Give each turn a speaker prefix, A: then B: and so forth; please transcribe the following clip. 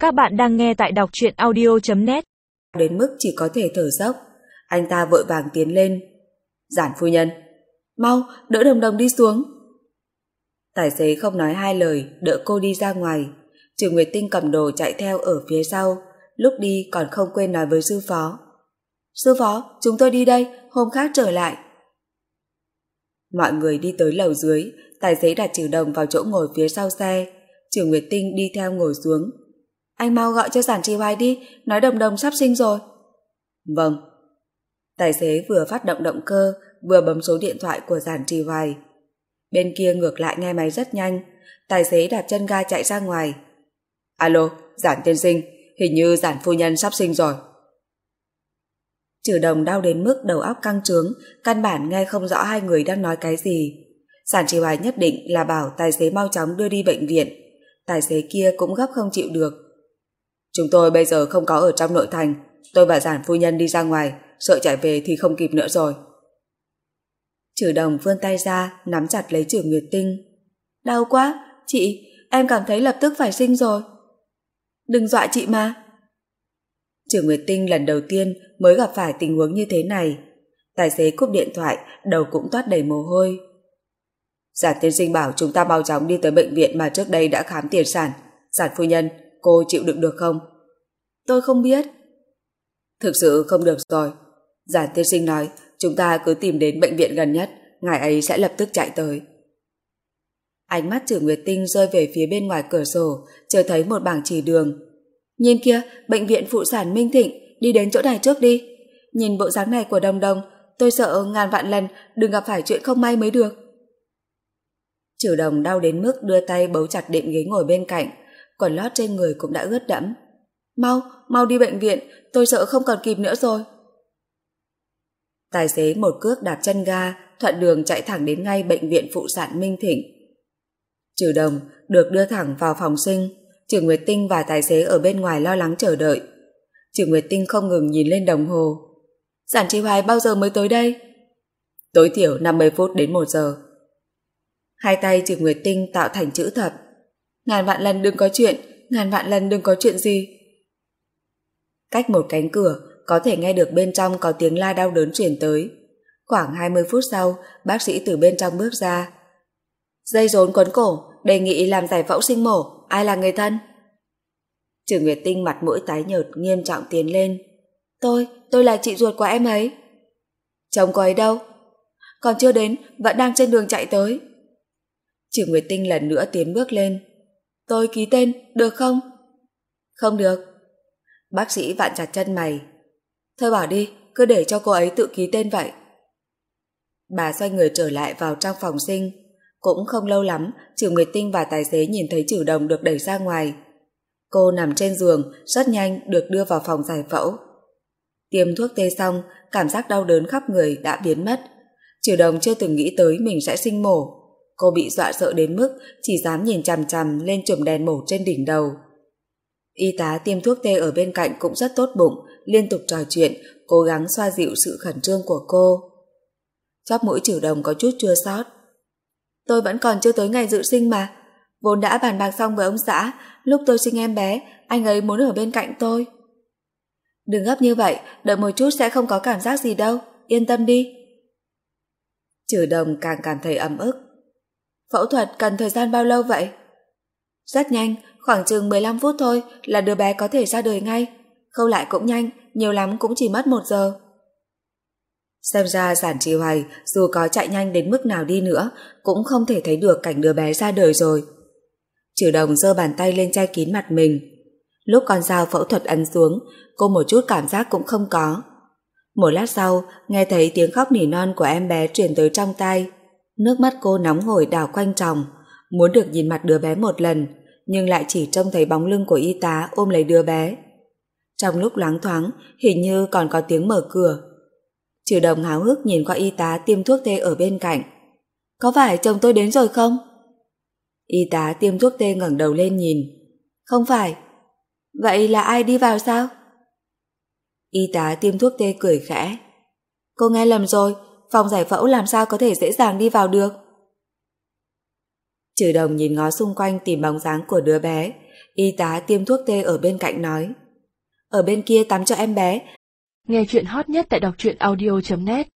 A: Các bạn đang nghe tại đọc truyện audio.net.
B: Đến mức chỉ có thể thở dốc. Anh ta vội vàng tiến lên. Giản phu nhân, mau đỡ Đồng Đồng đi xuống. Tài xế không nói hai lời, đỡ cô đi ra ngoài. Trừ Nguyệt Tinh cầm đồ chạy theo ở phía sau, lúc đi còn không quên nói với sư phó. Sư phó, chúng tôi đi đây, hôm khác trở lại. Mọi người đi tới lầu dưới, tài xế đặt Trừ Đồng vào chỗ ngồi phía sau xe. Trừ Nguyệt Tinh đi theo ngồi xuống. Anh mau gọi cho Giản Trì Hoài đi, nói Đồng Đồng sắp sinh rồi. Vâng. Tài xế vừa phát động động cơ, vừa bấm số điện thoại của Giản Trì Hoài. Bên kia ngược lại nghe máy rất nhanh, tài xế đạp chân ga chạy ra ngoài. Alo, Giản tiên sinh, hình như Giản phu nhân sắp sinh rồi. Trừ Đồng đau đến mức đầu óc căng trướng, căn bản nghe không rõ hai người đang nói cái gì. Giản Trì Hoài nhất định là bảo tài xế mau chóng đưa đi bệnh viện. Tài xế kia cũng gấp không chịu được. Chúng tôi bây giờ không có ở trong nội thành, tôi và Giản phu nhân đi ra ngoài, sợ chạy về thì không kịp nữa rồi. Trừ Đồng vươn tay ra, nắm chặt lấy Trừ Nguyệt Tinh. Đau quá, chị, em cảm thấy lập tức phải sinh rồi. Đừng dọa chị mà. Trừ Nguyệt Tinh lần đầu tiên mới gặp phải tình huống như thế này. Tài xế cúp điện thoại, đầu cũng toát đầy mồ hôi. Giản tiên sinh bảo chúng ta mau chóng đi tới bệnh viện mà trước đây đã khám tiền sản. Giản phu nhân, cô chịu đựng được không? Tôi không biết. Thực sự không được rồi. Giản tiên sinh nói chúng ta cứ tìm đến bệnh viện gần nhất, ngài ấy sẽ lập tức chạy tới. Ánh mắt Trừ Nguyệt Tinh rơi về phía bên ngoài cửa sổ, chờ thấy một bảng chỉ đường. Nhìn kia, bệnh viện phụ sản Minh Thịnh, đi đến chỗ này trước đi. Nhìn bộ dáng này của Đồng Đồng, tôi sợ ngàn vạn lần đừng gặp phải chuyện không may mới được. Trừ Đồng đau đến mức đưa tay bấu chặt đệm ghế ngồi bên cạnh, quần lót trên người cũng đã ướt đẫm. Mau đi bệnh viện, tôi sợ không còn kịp nữa rồi. Tài xế một cước đạp chân ga, thuận đường chạy thẳng đến ngay bệnh viện phụ sản Minh Thịnh. Trừ Đồng được đưa thẳng vào phòng sinh, Trừ Nguyệt Tinh và tài xế ở bên ngoài lo lắng chờ đợi. Trừ Nguyệt Tinh không ngừng nhìn lên đồng hồ. Giản Trì Hoài bao giờ mới tới đây? Tối thiểu 50 phút đến 1 giờ. Hai tay Trừ Nguyệt Tinh tạo thành chữ thập. Ngàn vạn lần đừng có chuyện, ngàn vạn lần đừng có chuyện gì. Cách một cánh cửa, có thể nghe được bên trong có tiếng la đau đớn truyền tới. Khoảng 20 phút sau, bác sĩ từ bên trong bước ra. Dây rốn quấn cổ, đề nghị làm giải phẫu sinh mổ, ai là người thân? Trừ Nguyệt Tinh mặt mũi tái nhợt nghiêm trọng tiến lên. Tôi là chị ruột của em ấy. Chồng cô ấy đâu? Còn chưa đến, vẫn đang trên đường chạy tới. Trừ Nguyệt Tinh lần nữa tiến bước lên. Tôi ký tên, được không? Không được. Bác sĩ vặn chặt chân mày. Thôi bỏ đi, cứ để cho cô ấy tự ký tên vậy. Bà xoay người trở lại vào trong phòng sinh. Cũng không lâu lắm, Trừ Nguyệt Tinh và tài xế nhìn thấy Trừ Đồng được đẩy ra ngoài. Cô nằm trên giường, rất nhanh được đưa vào phòng giải phẫu. Tiêm thuốc tê xong, cảm giác đau đớn khắp người đã biến mất. Trừ Đồng chưa từng nghĩ tới mình sẽ sinh mổ. Cô bị dọa sợ đến mức chỉ dám nhìn chằm chằm lên chùm đèn mổ trên đỉnh đầu. Y tá tiêm thuốc tê ở bên cạnh cũng rất tốt bụng, liên tục trò chuyện, cố gắng xoa dịu sự khẩn trương của cô. Chóp mũi Trừ Đồng có chút chua xót. Tôi vẫn còn chưa tới ngày dự sinh mà. Vốn đã bàn bạc xong với ông xã, lúc tôi sinh em bé, anh ấy muốn ở bên cạnh tôi. Đừng gấp như vậy, đợi một chút sẽ không có cảm giác gì đâu, yên tâm đi. Trừ Đồng càng cảm thấy ấm ức. Phẫu thuật cần thời gian bao lâu vậy? Rất nhanh, khoảng chừng 15 phút thôi là đứa bé có thể ra đời ngay. Khâu lại cũng nhanh, nhiều lắm cũng chỉ mất 1 giờ. Xem ra Giản Trì Hoài dù có chạy nhanh đến mức nào đi nữa cũng không thể thấy được cảnh đứa bé ra đời rồi. Trừ Đồng giơ bàn tay lên che kín mặt mình. Lúc con dao phẫu thuật ấn xuống, cô một chút cảm giác cũng không có. Một lát sau, nghe thấy tiếng khóc nỉ non của em bé truyền tới trong tai. Nước mắt cô nóng hổi đảo quanh tròng, muốn được nhìn mặt đứa bé một lần, nhưng lại chỉ trông thấy bóng lưng của y tá ôm lấy đứa bé. Trong lúc loáng thoáng, hình như còn có tiếng mở cửa. Trừ Đồng háo hức nhìn qua y tá tiêm thuốc tê ở bên cạnh. Có phải chồng tôi đến rồi không? Y tá tiêm thuốc tê ngẩng đầu lên nhìn. Không phải. Vậy là ai đi vào sao? Y tá tiêm thuốc tê cười khẽ. Cô nghe lầm rồi, phòng giải phẫu làm sao có thể dễ dàng đi vào được. Trừ Đồng nhìn ngó xung quanh tìm bóng dáng của đứa bé, Y tá tiêm thuốc tê ở bên cạnh nói. Ở bên kia tắm cho em bé.
A: Nghe chuyện hot nhất tại đọc truyện audio.net